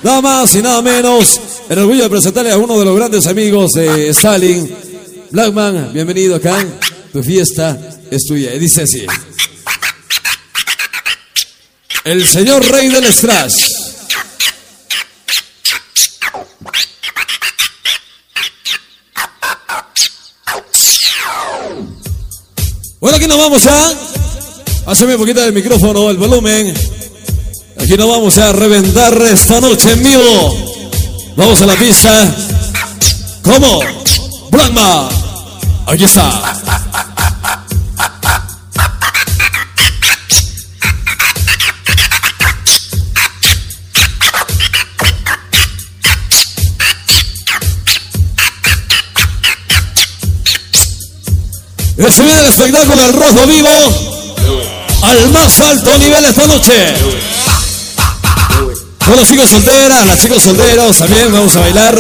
Nada más y nada menos, el orgullo de presentarle a uno de los grandes amigos de Stalin. Blackman, bienvenido acá. Tu fiesta es tuya. Y dice así: el señor rey del Strash. Bueno, aquí nos vamos a... Hazme un poquito del micrófono, el volumen. Aquí nos vamos a reventar esta noche en vivo. Vamos a la pista. ¿Cómo? Blackman. Aquí está. Y se viene el espectáculo del rojo vivo al más alto nivel esta noche. Con los chicos solteras, las chicos solteros también vamos a bailar.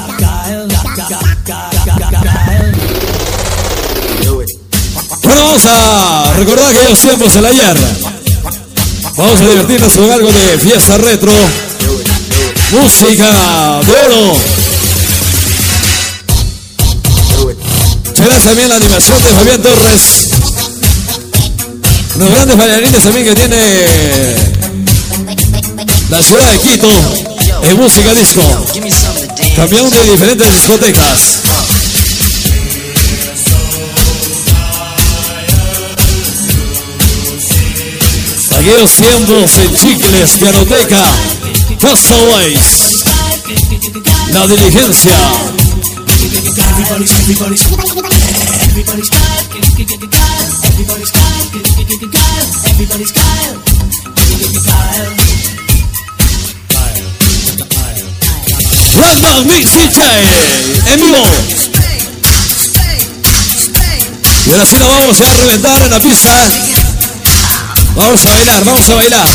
Bueno, vamos a recordar aquellos tiempos del ayer. Vamos a divertirnos con algo de fiesta retro, música de oro. Gracias también la animación de Fabián Torres. Unos grandes bailarines también que tiene la ciudad de Quito en música disco. Campeón de diferentes discotecas. Aquellos tiempos en Chicles, Pianoteca, Castaways, La Diligencia. Blackman Mix DJ en vivo. Y ahora sí nos vamos a reventar en la pista. Vamos a bailar, vamos a bailar.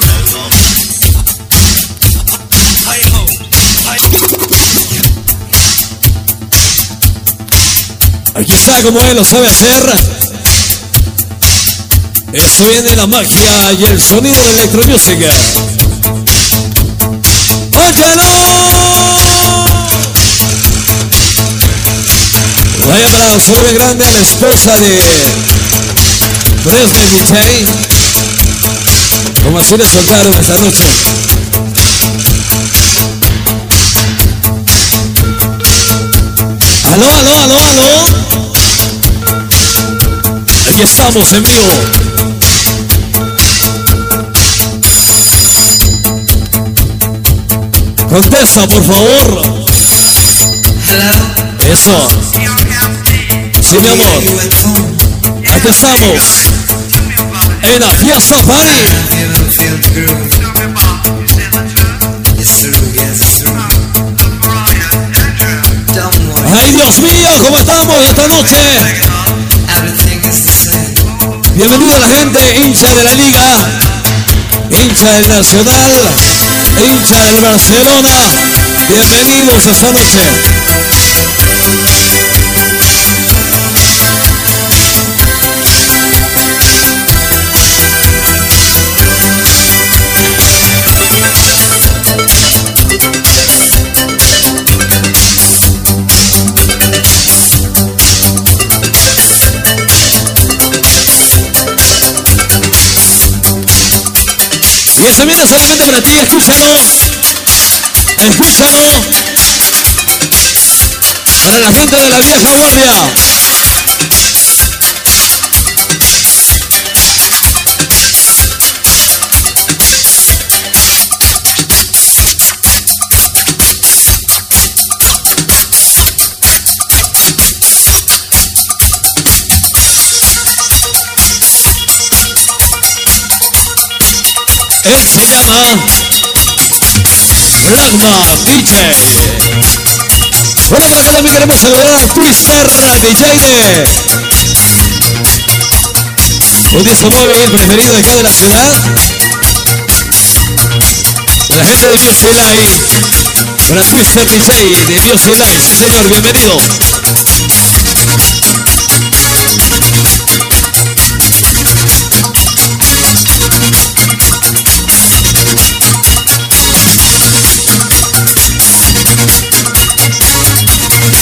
Aquí está como él lo sabe hacer. Esto viene la magia y el sonido de Electromusic. ¡Óyalo! Vaya para un saludo grande a la esposa de Dresden DJ. Como así le soltaron esta noche. ¡Aló, aló, aló, aló! Aquí estamos en vivo. Contesta, por favor. Eso. Sí, mi amor. Aquí estamos. En la fiesta party. Ay, Dios mío, ¿cómo estamos esta noche? Bienvenido a la gente, hincha de la Liga, hincha del Nacional, hincha del Barcelona. Bienvenidos esta noche. Y ese viene solamente para ti, escúchalo. Escúchalo. Para la gente de la vieja guardia. Él se llama Blackman DJ. Bueno, por acá también queremos saludar a Twister DJ un disco móvil preferido de acá de la ciudad. De la gente de Music Live. Para Twister DJ de Music Live. Sí, señor, bienvenido.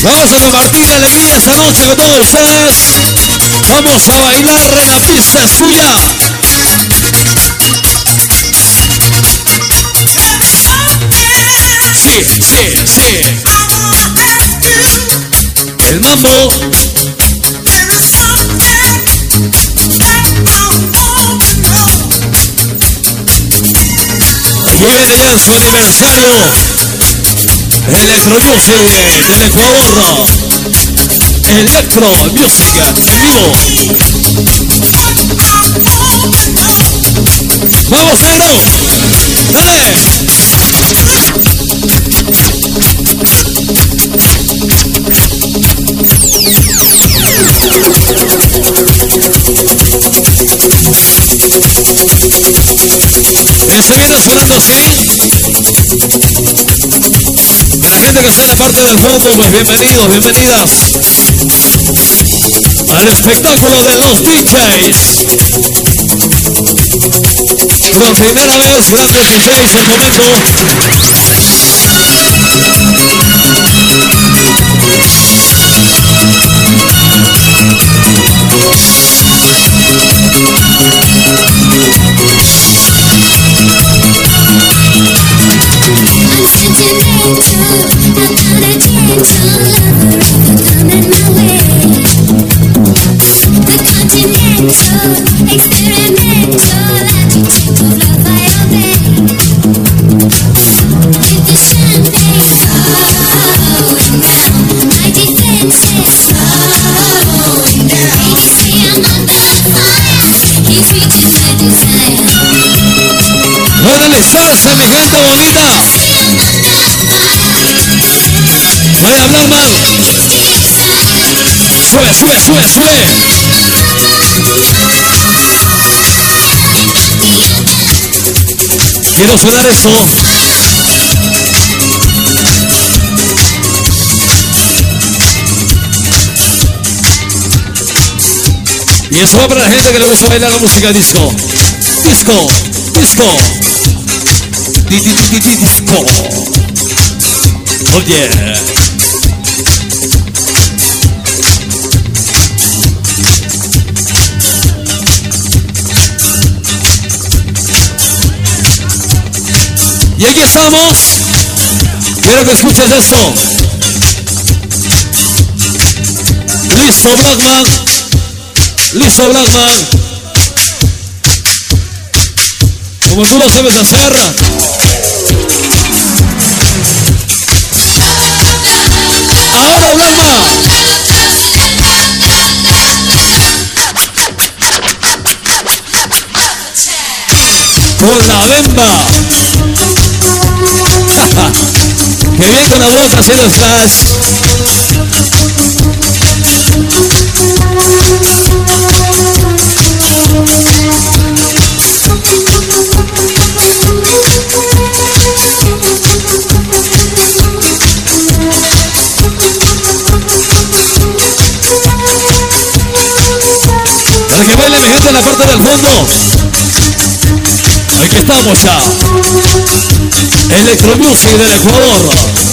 Vamos a compartir alegría esta noche con todos ustedes. Vamos a bailar, la pista es tuya. Sí, sí, sí. El mambo. Aquí viene ya su aniversario. Electro Music del Ecuador. Electro Music en vivo. Vamos, negro. Dale. Este viene sonando así. Para la gente que está en la parte del fondo, pues bienvenidos, bienvenidas al espectáculo de los DJs. Por primera vez, grandes DJs en el momento. Órale, salsa, mi gente bonita. Voy a hablar mal. Sube, sube, sube, sube. Quiero sonar esto. Y eso va para la gente que le gusta bailar la música disco. Disco, disco. Disco. Oh yeah. Y aquí estamos. Quiero que escuches esto. Listo, Blackman. Listo, Blackman. Como tú lo sabes hacer. Ahora, Blackman. Con la bemba. Que bien con la voz haciendo splash. Para que baile mi gente en la parte del fondo. Aquí estamos ya. Electro Music del Ecuador.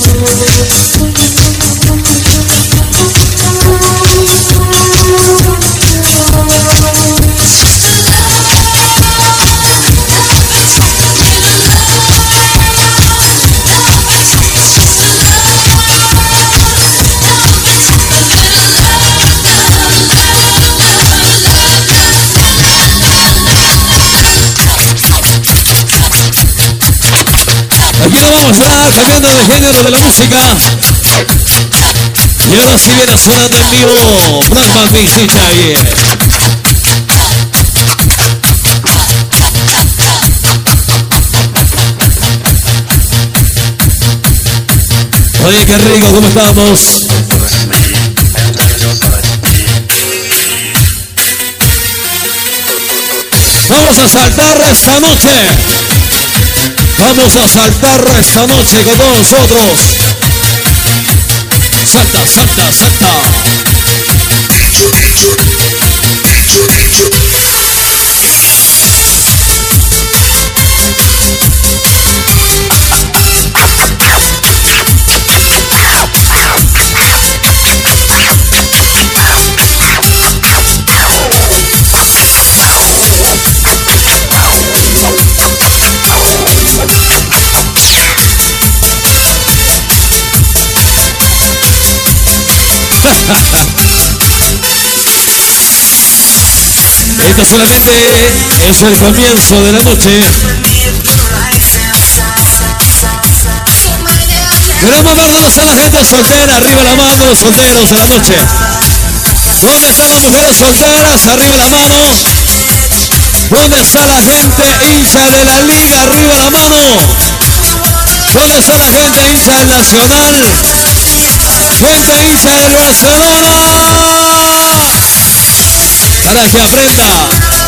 Aquí nos vamos ya cambiando de género de la música. Y ahora sí viene sonando en vivo Blackman Mix DJ. Oye, qué rico, ¿cómo estamos? Vamos a saltar esta noche. Vamos a saltar esta noche con todos nosotros. Salta, salta, salta. Esto solamente es el comienzo de la noche. Queremos vernos a la gente soltera, arriba la mano, los solteros en la noche. ¿Dónde están las mujeres solteras? Arriba la mano. ¿Dónde está la gente hincha de la liga? Arriba la mano. ¿Dónde está la gente hincha del Nacional? Gente hincha del Barcelona. Para que aprenda.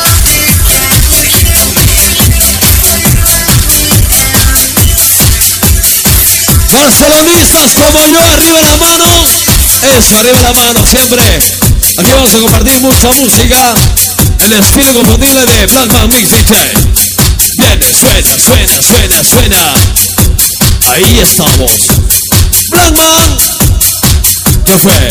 Barcelonistas como yo, arriba la mano. Eso, arriba la mano, siempre. Aquí vamos a compartir mucha música. El estilo inconfundible de Blackman Mix DJ. Viene, suena, suena, suena, suena. Ahí estamos. Blackman. ¿Qué fue?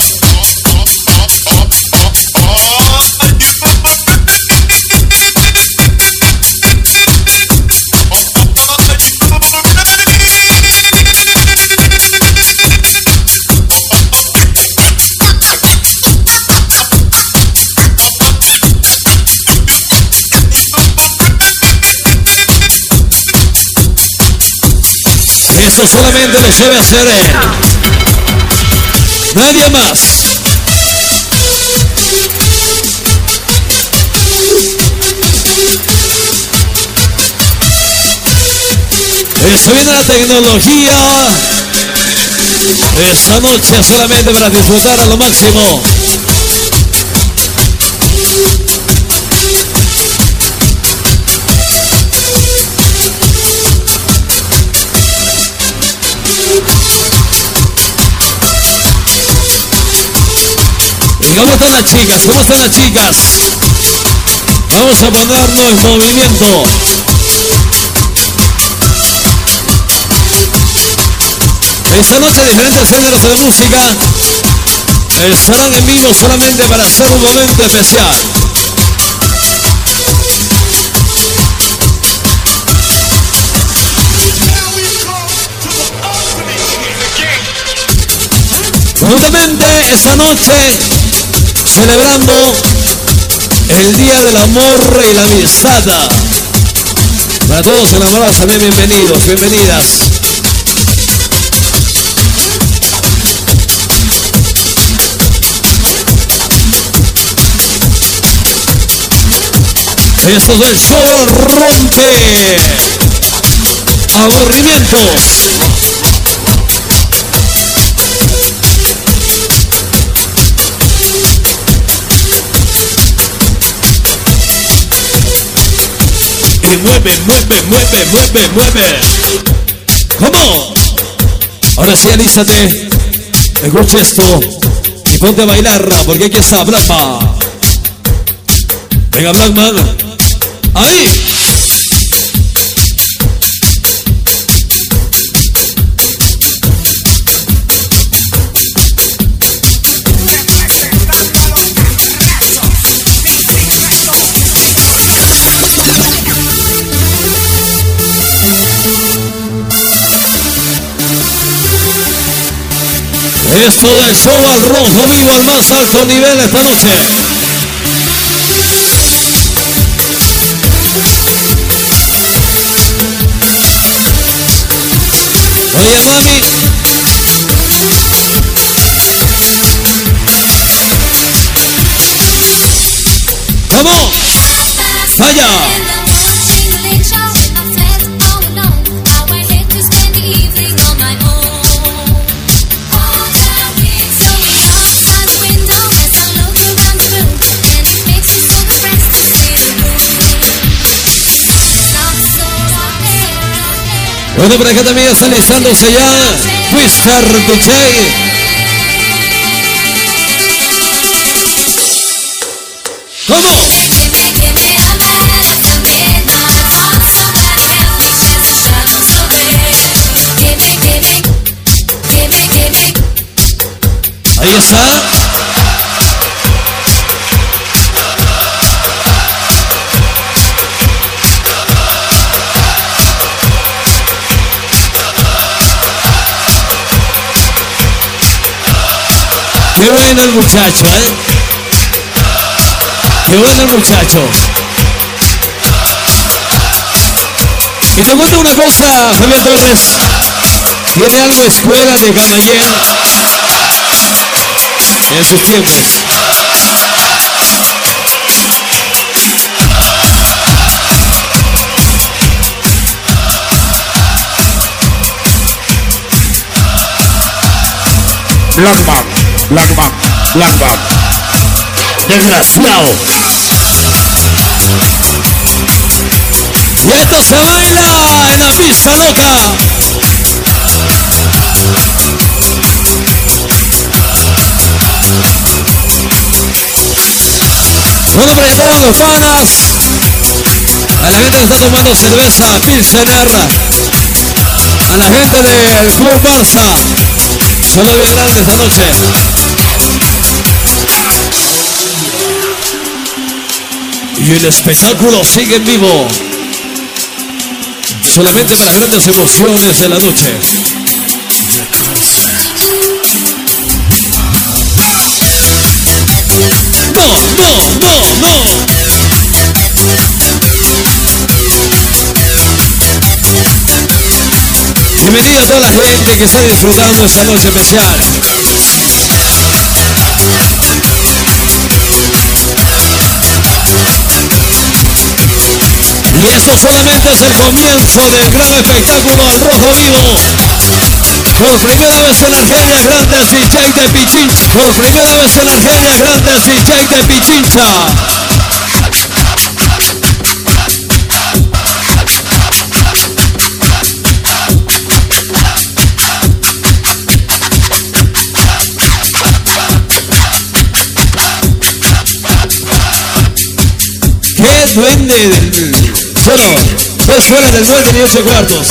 Esto solamente lo sabe hacer él. Nadie más. Eso viene la tecnología. Esta noche solamente para disfrutar a lo máximo. ¿Cómo están las chicas? ¿Cómo están las chicas? Vamos a ponernos en movimiento. Esta noche diferentes géneros de música estarán en vivo solamente para hacer un momento especial. Juntamente esta noche celebrando el Día del Amor y la Amistad. Para todos los enamorados también bienvenidos, bienvenidas. Esto es el show rompe aburrimientos. Y mueve, mueve, mueve, mueve, mueve. ¿Cómo? Ahora sí, alízate. Escucha esto y ponte a bailar, porque aquí está Blackman. Venga, Blackman. Ahí. Esto del show al rojo vivo al más alto nivel esta noche. Oye, mami. ¡Vamos! ¡Vaya! Bueno, por acá también está listándose ya Twister DJ. ¿Cómo? Ahí está. Qué bueno el muchacho, ¿eh? Qué bueno el muchacho. Y te cuento una cosa, Fabián Torres. Tiene algo escuela de Gamaliel en sus tiempos. Blackman. Desgraciado. Y esto se baila en la pista loca. Bueno, presentamos a los panas, a la gente que está tomando cerveza Pilsener, a la gente del Club Barça. Solo bien grande esta noche. Y el espectáculo sigue en vivo. Solamente para las grandes emociones de la noche. No. Bienvenida a toda la gente que está disfrutando esta noche especial. Y esto solamente es el comienzo del gran espectáculo al rojo vivo. Por primera vez en Argelia, grandes DJ de Pichincha. Por primera vez en Argelia, grandes DJ de Pichincha. ¡Qué duende del... Bueno, 2 fuera del duende ni 8 cuartos.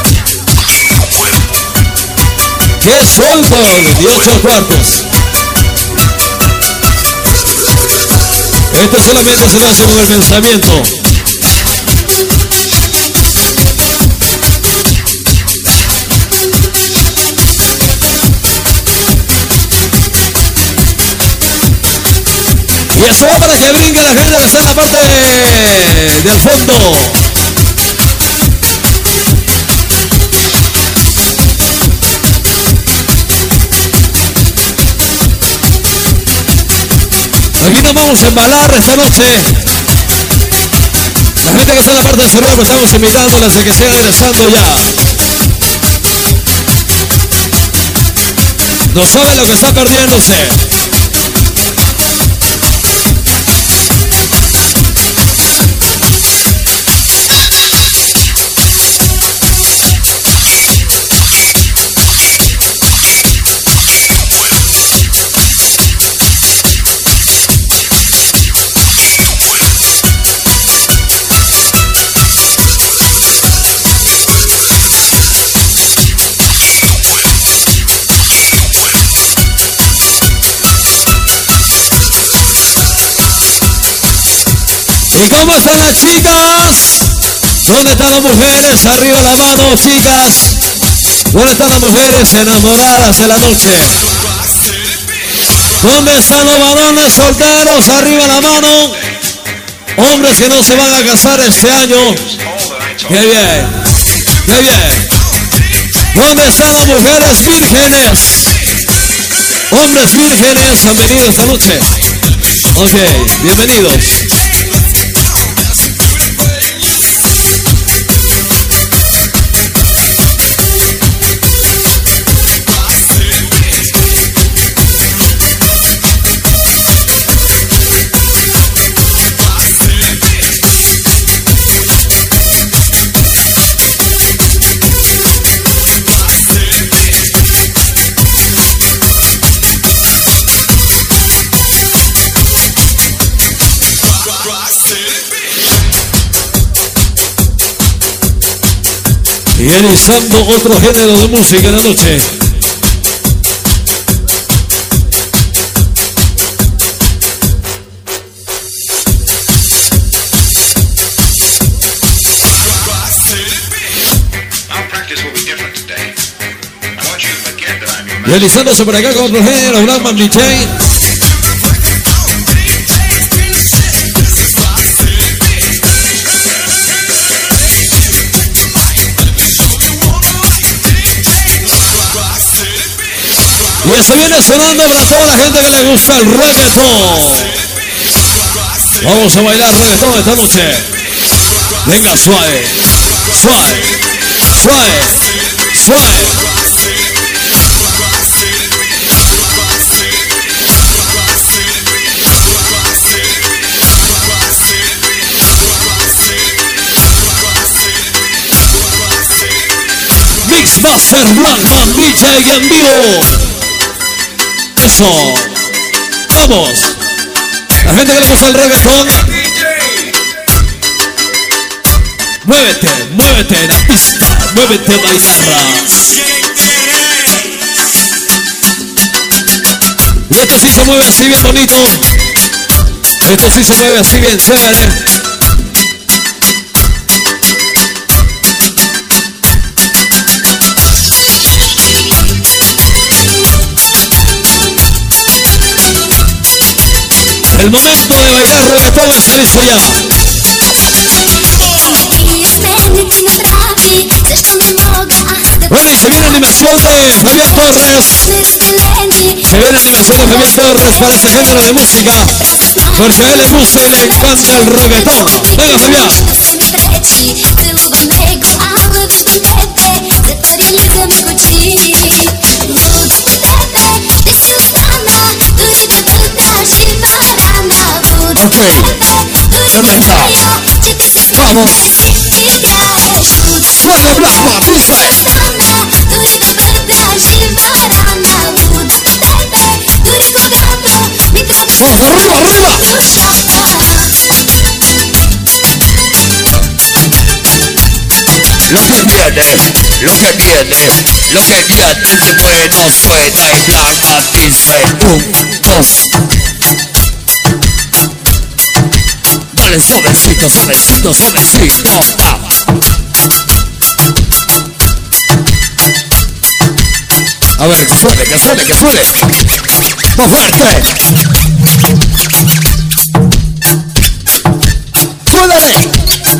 ¡Qué suelto! Ni 8 cuartos. Esto solamente se nace con el pensamiento. Y eso va para que brinque la gente que está en la parte del fondo. Aquí nos vamos a embalar esta noche. La gente que está en la parte de arriba, pues estamos invitándoles a que sigan ingresando ya. No saben lo que está perdiéndose. ¿Y cómo están las chicas? ¿Dónde están las mujeres? Arriba la mano, chicas. ¿Dónde están las mujeres enamoradas de la noche? ¿Dónde están los varones solteros? Arriba la mano. Hombres que no se van a casar este año. ¡Qué bien! ¡Qué bien! ¿Dónde están las mujeres vírgenes? Hombres vírgenes han venido esta noche. Ok, bienvenidos. Y erizando otro género de música en la noche. Our practice will be different today. I want you to forget that I'm your Realizándose por acá con Rogelio, Blackman DJ. Y se viene sonando para toda la gente que le gusta el reggaetón. Vamos a bailar reggaetón esta noche. Venga, suave, suave, suave, suave. Mixmaster Blackman DJ en vivo. Eso. Vamos. La gente que le gusta el reggaetón. Muévete, muévete en la pista. Muévete en la guitarra. Y esto sí se mueve así bien bonito. Esto sí se mueve así bien chévere. El momento de bailar reggaetón está listo ya. Bueno, y se viene animación de Fabián Torres. Se viene animación de Fabián Torres para este género de música. Porque a él le gusta y le encanta el reggaetón. Venga, Fabián. Ok, tremenda. Vamos. Suave Blackman, dice. Vamos, arriba, arriba. Lo que viene, lo que viene, lo que viene de bueno suena y Blackman dice 1, 2. Dale suavecito, suavecito, suavecito. A ver, que suene, que suene, que suene. Más fuerte. Suélale.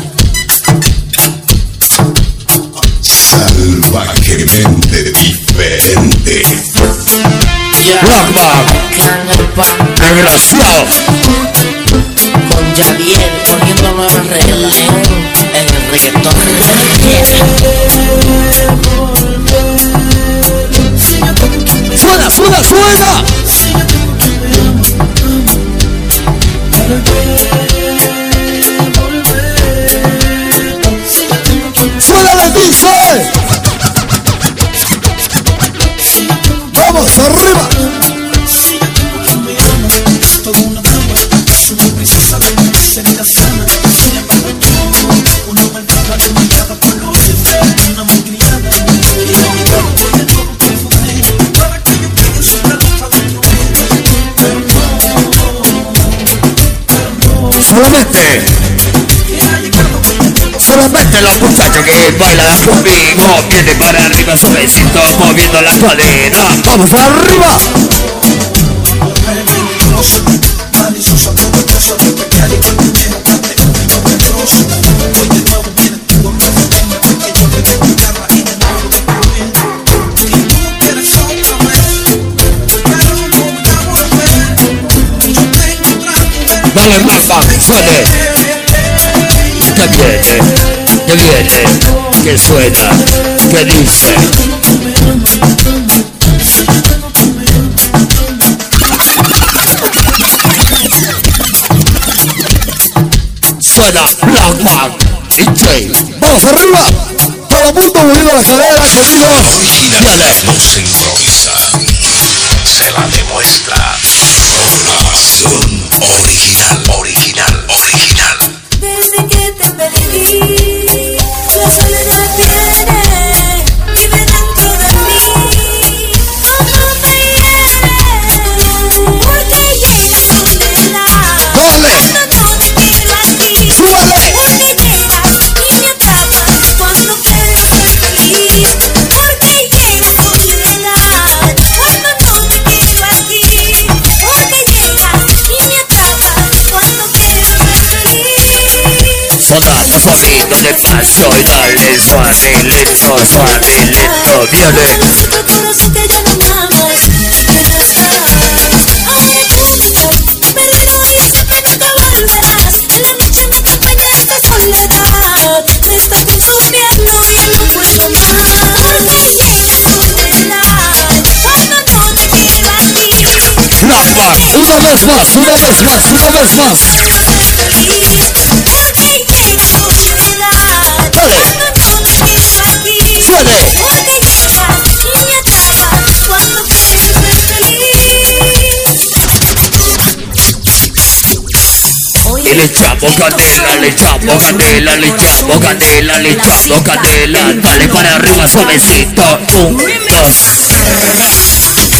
Salvajemente diferente. Blackman, desgraciado. Con Javier poniendo nuevas reglas en el reggaetón. Suena, suena, suena. Suena, dice. Vamos, arriba. Solamente los muchachos que bailan conmigo vienen para arriba suavecito moviendo la cadera. ¡Vamos arriba! Dale Blackman, suene. Que viene, que suena, que dice. Suena Blackman y Jay. ¡Vamos arriba! Todo el mundo moviendo la cadera conmigo. Original no se improvisa, se la demuestra. Programación original, original, original. Desde que te perdí, la soledad viene, vive dentro de mí. Como me hiere, porque llega soledad. ¡Dale! Cuando no te miro a ti, ¡Súbale! porque llegas y me atrapas. Cuando quiero ser feliz, porque llega soledad. eso, dale suavelito, suavelito, viene. Tu corazón que ya no amas. Oye, cálmate, perdido y sé que nunca volverás. En la noche me acompaña esta soledad. Me está consumiendo y ya no puedo más. Me llega la soledad cuando no te quiero a ti. Plapa, Una vez más, una vez más, una vez más. Feliz, porque llega la soledad Dale. cuando no te quiero aquí. suene. Porque llegas y me atrapas cuando quieres ser feliz. Y le echamos candela, le echamos candela, le echamos candela, le echamos candela. Dale para arriba suavecito. 1, 2.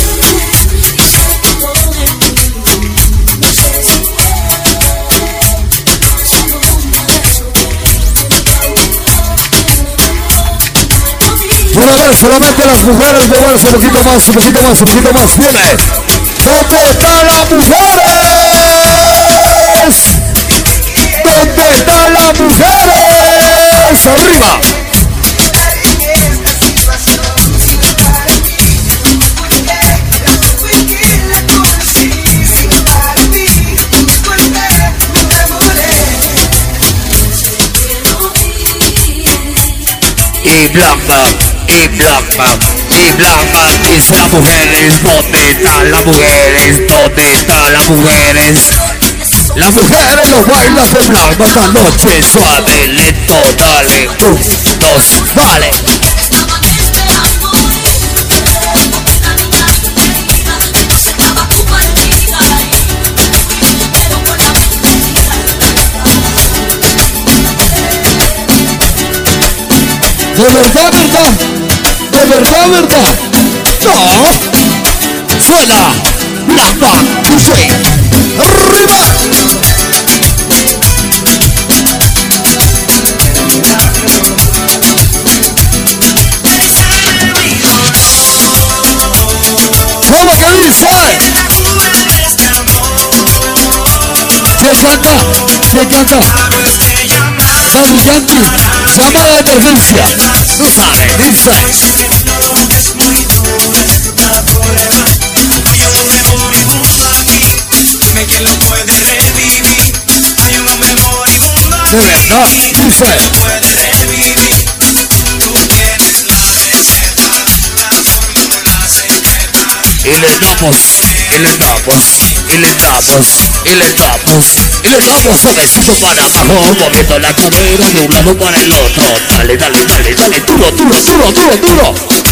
Una vez, solamente las mujeres, moverse un poquito más, un poquito más, un poquito más. Viene. ¿Dónde están las mujeres? ¿Dónde están las mujeres? Arriba. Y blanca, y blanca, y blanca. Dice las mujeres, ¿dónde están las mujeres? ¿Dónde están las mujeres? Las mujeres lo bailan de blanco esta noche. Suave, lento, dale. 1, 2, vale. De verdad, verdad. De verdad, verdad. No. Suena, blanca, dice. Arriba. ¿Cómo que dice? Se canta, se canta. Daddy Yankee, llamada de emergencia. Tú sabes, dice. De verdad, dice. Y le damos, y le damos, y le damos, y le damos, y le damos suavecito para abajo, moviendo la cadera de un lado para el otro. Dale, dale, dale, dale, duro, duro, duro, duro, duro.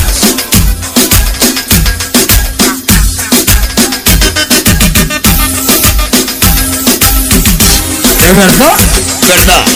¿De verdad? ¿Verdad?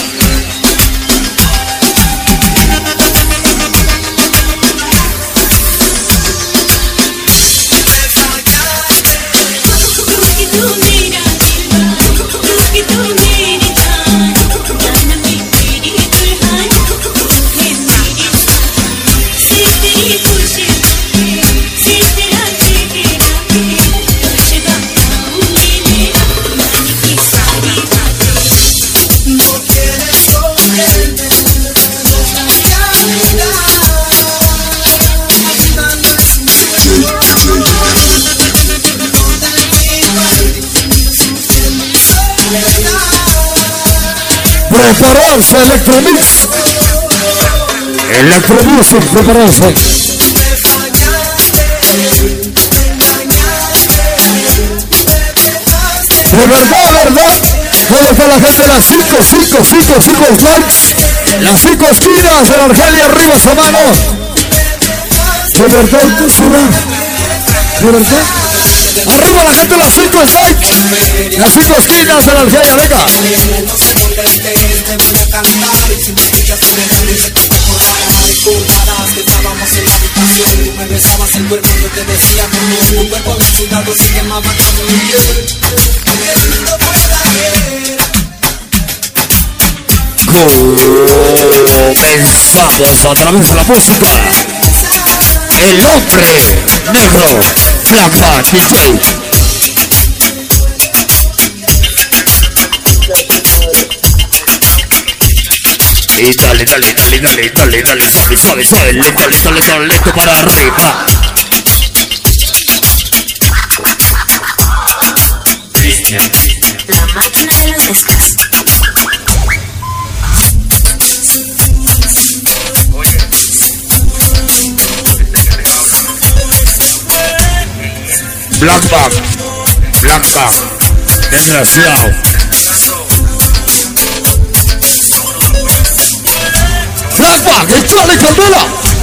Prepararse, Electromix. Electromusic, prepararse. De verdad, verdad. ¿Dónde está la gente? Las 5 likes. Las 5 esquinas de la Argelia, arriba esa mano. De verdad, ¿qué será? De verdad. Arriba la gente, las 5 likes. Las 5 esquinas de la Argelia, venga. Comenzamos otra vez la música. El hombre negro, Blanca DJ. Y dale, dale, dale, dale, dale, dale, suave, suave, suave, lento para arriba. La máquina de las mezclas. Black Bag, desgraciado. Black Bag, échale candela.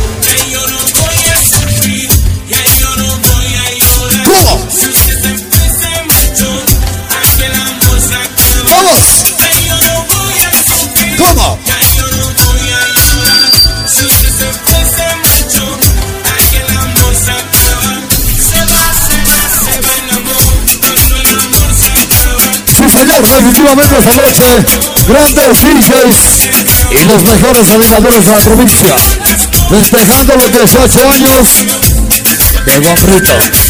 ¿Cómo? Vamos. ¿Cómo? Sí, señor, definitivamente esta noche, grandes DJs y los mejores animadores de la provincia, festejando los 18 años de Bombrito.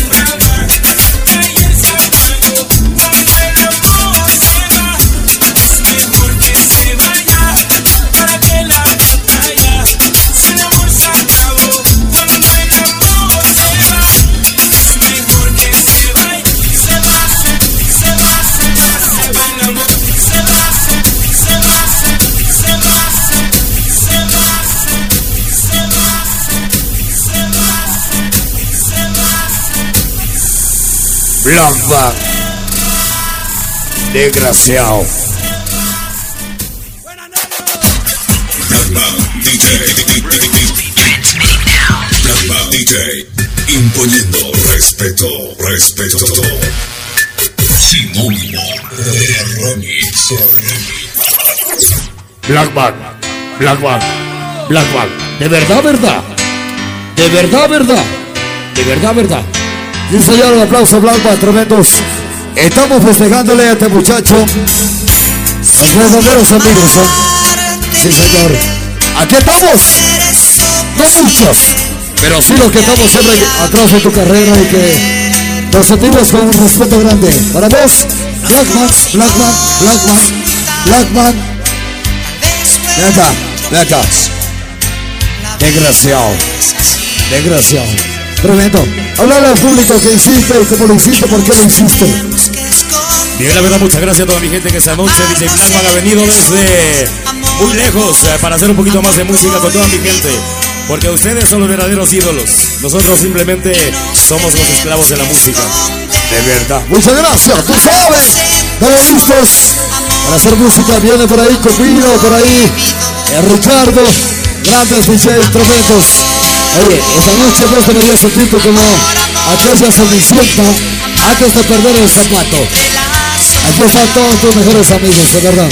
Black Bag, desgraciado. Black Bag DJ. Black Bag DJ. Imponiendo respeto. Sinónimo de remix. Black Bag. De verdad. Sí, señor, un aplauso, Black Bag, tremendos. Estamos festejándole a este muchacho. Los verdaderos amigos, ¿eh? Sí, señor. Aquí estamos. No muchos, pero sí los que estamos siempre atrás de tu carrera y que nos sentimos con un respeto grande. Para vos, Black Bag. Ven acá. Desgraciado. Tremendo. Háblale al público que hiciste, cómo lo hiciste, por qué lo hiciste. Bien, la verdad, muchas gracias a toda mi gente que esta noche DJ Black Bag ha venido desde muy lejos para hacer un poquito más de música con toda mi gente. Porque ustedes son los verdaderos ídolos. Nosotros simplemente somos los esclavos de la música. De verdad. Muchas gracias. Tú sabes. Dale listos para hacer música. Viene por ahí Copino, por ahí Ricardo. Grandes DJs tremendos. Oye, esta noche no te debería sentir como aquella cenicienta antes de perder el zapato. Aquí están todos tus mejores amigos, de verdad.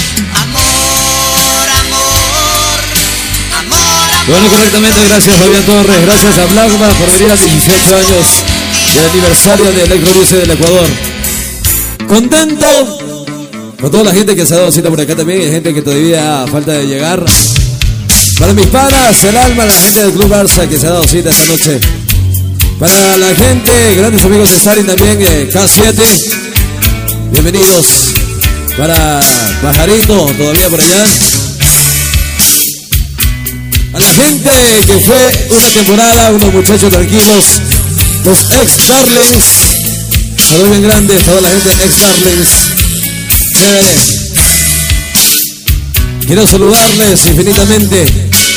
Bueno, correctamente, gracias Fabián Torres, gracias a Black Bag por venir a 18 años del aniversario de Electro Music del Ecuador. Contento con toda la gente que se ha dado cita por acá también, hay gente que todavía falta de llegar. Para mis panas, el alma, la gente del Club Barça que se ha dado cita esta noche. Para la gente, grandes amigos de Stalin también, K7, bienvenidos. Para Pajarito, todavía por allá. A la gente que fue una temporada, unos muchachos tranquilos, los ex-Darlings, saludos bien grandes, toda la gente ex-Darlings. Chévere. Quiero saludarles infinitamente.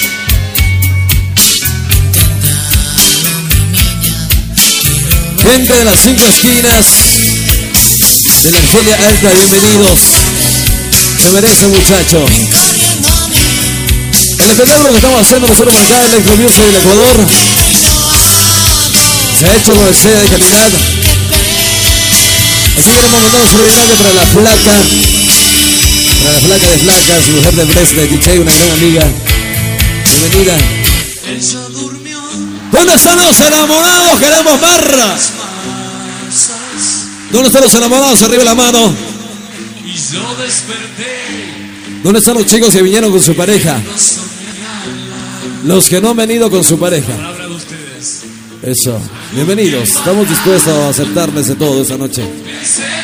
Gente de las 5 esquinas de la Argelia Alta, bienvenidos. Se merece, muchacho. El espectáculo que estamos haciendo nosotros por acá en Electro Music del Ecuador se ha hecho con el sello de calidad. Así queremos mandar un solidario para la flaca de flacas, mujer de Brest, de DJ, una gran amiga. Bienvenida. ¿Dónde están los enamorados? Queremos barra. ¿Dónde están los enamorados? Arriba la mano. ¿Dónde están los chicos que vinieron con su pareja? Los que no han venido con su pareja. Eso. Bienvenidos. Estamos dispuestos a aceptarles de todo esta noche.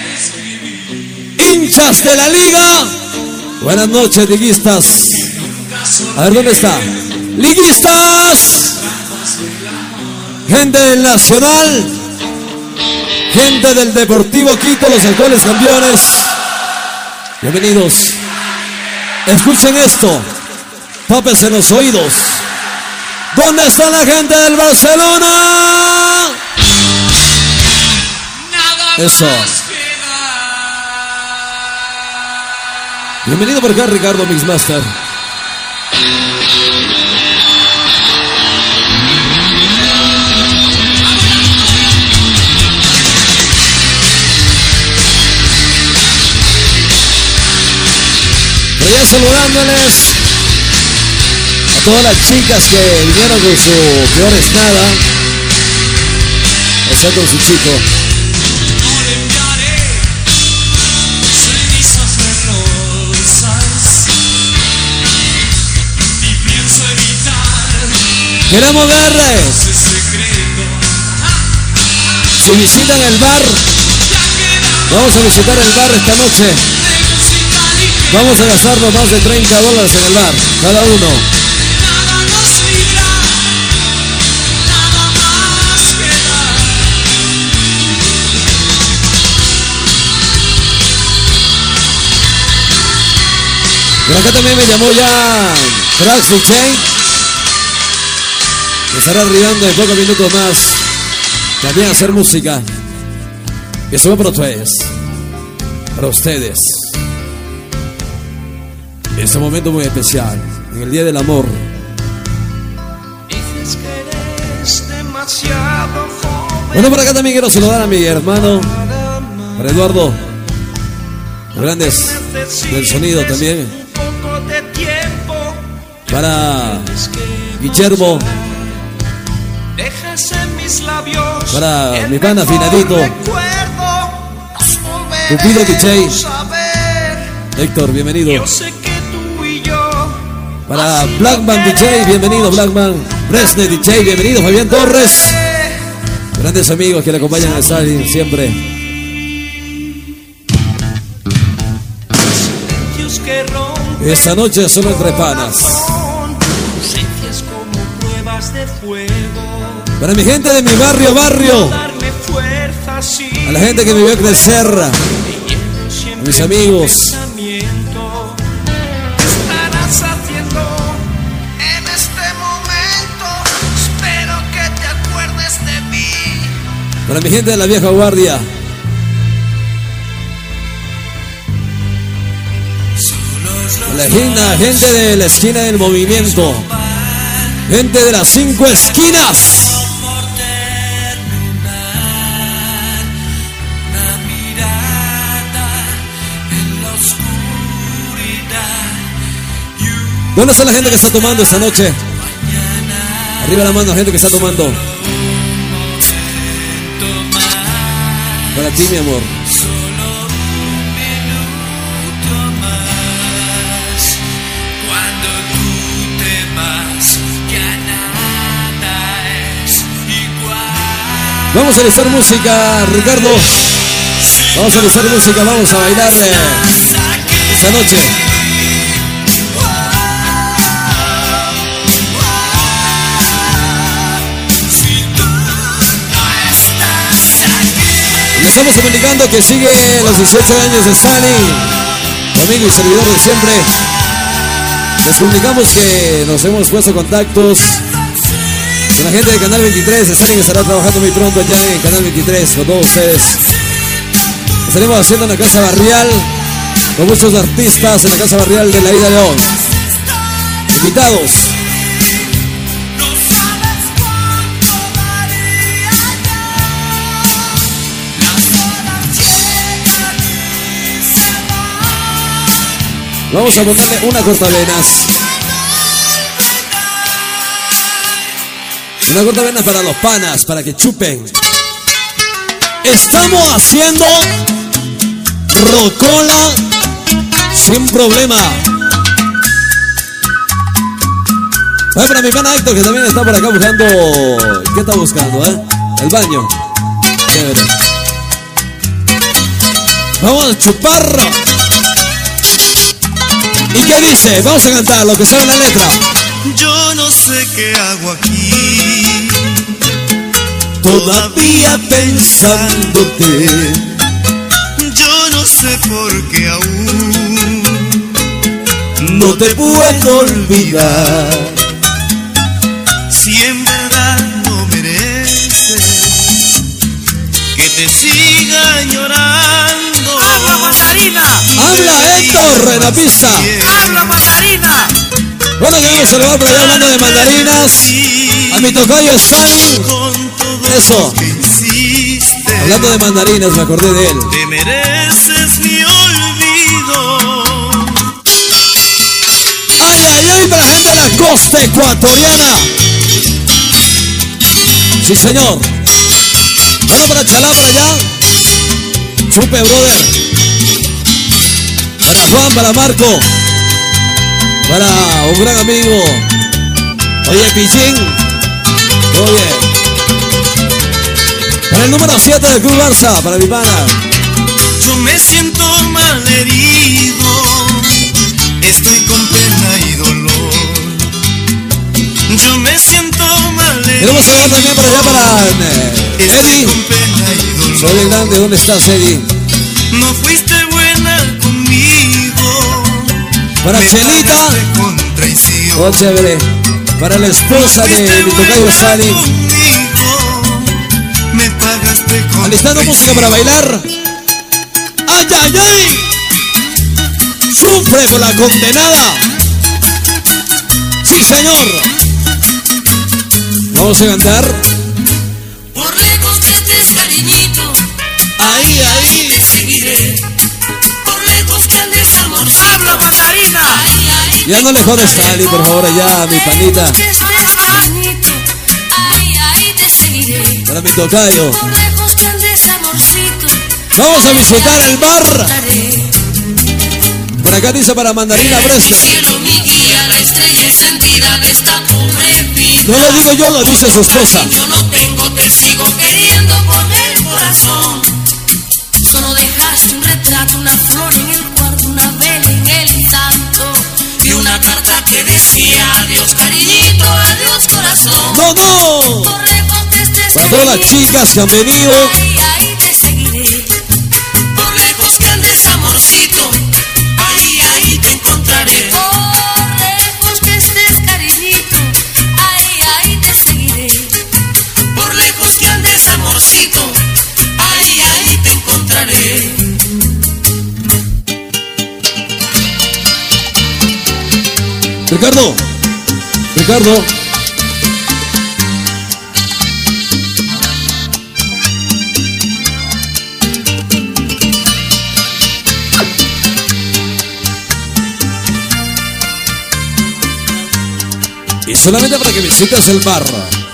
Hinchas de la liga. Buenas noches, liguistas. A ver, ¿dónde está? ¡Liguistas! Gente del Nacional, gente del Deportivo Quito, los actuales campeones. Bienvenidos. Escuchen esto. Tápense los oídos. ¿Dónde está la gente del Barcelona? Eso. Bienvenido por acá, Ricardo Mixmaster. Pero ya saludándoles a todas las chicas que vinieron con su peor nada, o sea, con su chico. Queremos ver si visitan el bar. Vamos a visitar el bar esta noche. Vamos a gastarnos más de $30 en el bar, cada uno. Por acá también me llamó ya Cracks DJ. Estará arribando en pocos minutos más. También a hacer música. Y eso va para ustedes. Para ustedes. Este momento muy especial. En el Día del Amor. Bueno, por acá también quiero saludar a mi hermano, para Eduardo. Los grandes del sonido también. Para Guillermo. Para mi pana Finadito, Cupido DJ, Héctor, bienvenido. Para Blackman DJ, bienvenido Blackman. Resne DJ, bienvenido Fabián Torres. Grandes amigos que le acompañan a Stalin siempre. Esta noche solo entre panas. Para mi gente de mi barrio, a la gente que me vio crecer, a mis amigos. Para mi gente de la vieja guardia. La gente de la esquina del movimiento. Gente de las 5 esquinas. ¿Dónde está la gente que está tomando esta noche? Arriba la mano, gente que está tomando. Para ti, mi amor. Vamos a alistar música, Ricardo. Vamos a alistar música, vamos a bailar esta noche. Le estamos comunicando que sigue los 18 años de Stalin, tu amigo y servidor de siempre. Les comunicamos que nos hemos puesto contactos con la gente de Canal 23. Stalin estará trabajando muy pronto allá en Canal 23 con todos ustedes. Estaremos haciendo una casa barrial con muchos artistas en la casa barrial de la Isla León. Invitados. Vamos a ponerle una cortavenas. Una cortavenas para los panas, para que chupen. Estamos haciendo rocola sin problema. Va para mi pana Héctor, que también está por acá buscando. ¿Qué está buscando, El baño. Chévere. Vamos a chupar. ¿Y qué dice? Vamos a cantar lo que sabe la letra. Yo no sé qué hago aquí, Todavía pensándote. yo no sé por qué aún No te puedo olvidar. si en verdad no mereces que te siga llorando. ¡Habla, mandarina! Habla Héctor en la pista. ¡Habla, mandarina! Bueno, que vamos a saludar por allá hablando de mandarinas. A mi tocayo Stalin. Con todo Eso. lo que hiciste, Hablando de mandarinas, me acordé de él. te mereces mi olvido. Ay, ay, ay, para la gente de la costa ecuatoriana. Sí, señor. Bueno, para Chalá, para allá. Chupe, brother. Para Juan, para Marco. Para un gran amigo. Oye, Pichín. Todo bien. Para el número 7 del Club Barça, para mi pana. Yo me siento mal herido, estoy con pena y dolor. Yo me siento mal herido, Queremos saludar también para allá para estoy Eddie. con pena y dolor. Soy de grande, ¿dónde estás, Eddie? No fuiste buena conmigo, Para me Chelita. pagaste con traición. Oh, chévere. Para la esposa de mi tocayo Stalin. Me pagaste con Alistando música para bailar. ¡Ay, ay, ay! ¡Sufre por la condenada! ¡Sí, señor! Vamos a cantar. Por lejos que estés, cariñito, ¡Ay, ay! te seguiré. Por lejos que andes, amorcito. ¡Habla, mandarina! Ay, ay, Ya no le jodes, Stalin, por favor, allá, mi panita. por lejos que estés, cariñito, ay, ay, te seguiré. Para mi tocayo. Por lejos que andes, amorcito, Vamos a visitar el bar. estaré. Por acá dice para Mandarina Eres mi Fresca. cielo, mi guía, la estrella encendida de esta pobre vida. No lo digo yo, lo dice su esposa. Yo no tengo, te sigo queriendo con el corazón. Solo dejaste un retrato, una flor en el cuarto, una vela en el santo y una carta que decía adiós, cariñito, adiós, corazón. ¡No, no! Por lejos que estés, Para todas las cariñito, chicas que han venido. ay, ay, te seguiré. Por lejos que andes, amorcito, ay, ay, te encontraré. Por lejos que estés, cariñito, ay, ay, te seguiré. Por lejos que andes, amorcito, ay, ay, te encontraré. Ricardo. Ricardo. Y solamente para que visites el bar.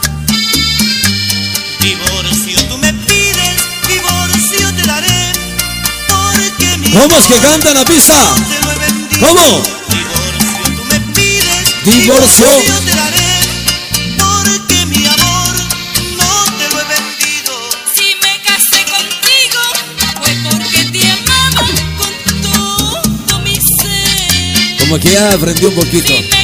Divorcio tú me pides, divorcio te daré, porque mi ¿Cómo es que canta en la pista? te lo he vendido. ¿Cómo? Divorcio tú me pides, Divorcio. te daré, porque mi amor no te lo he vendido. Si me casé contigo fue porque te amaba con todo mi ser. Como que ya aprendí un poquito. Si me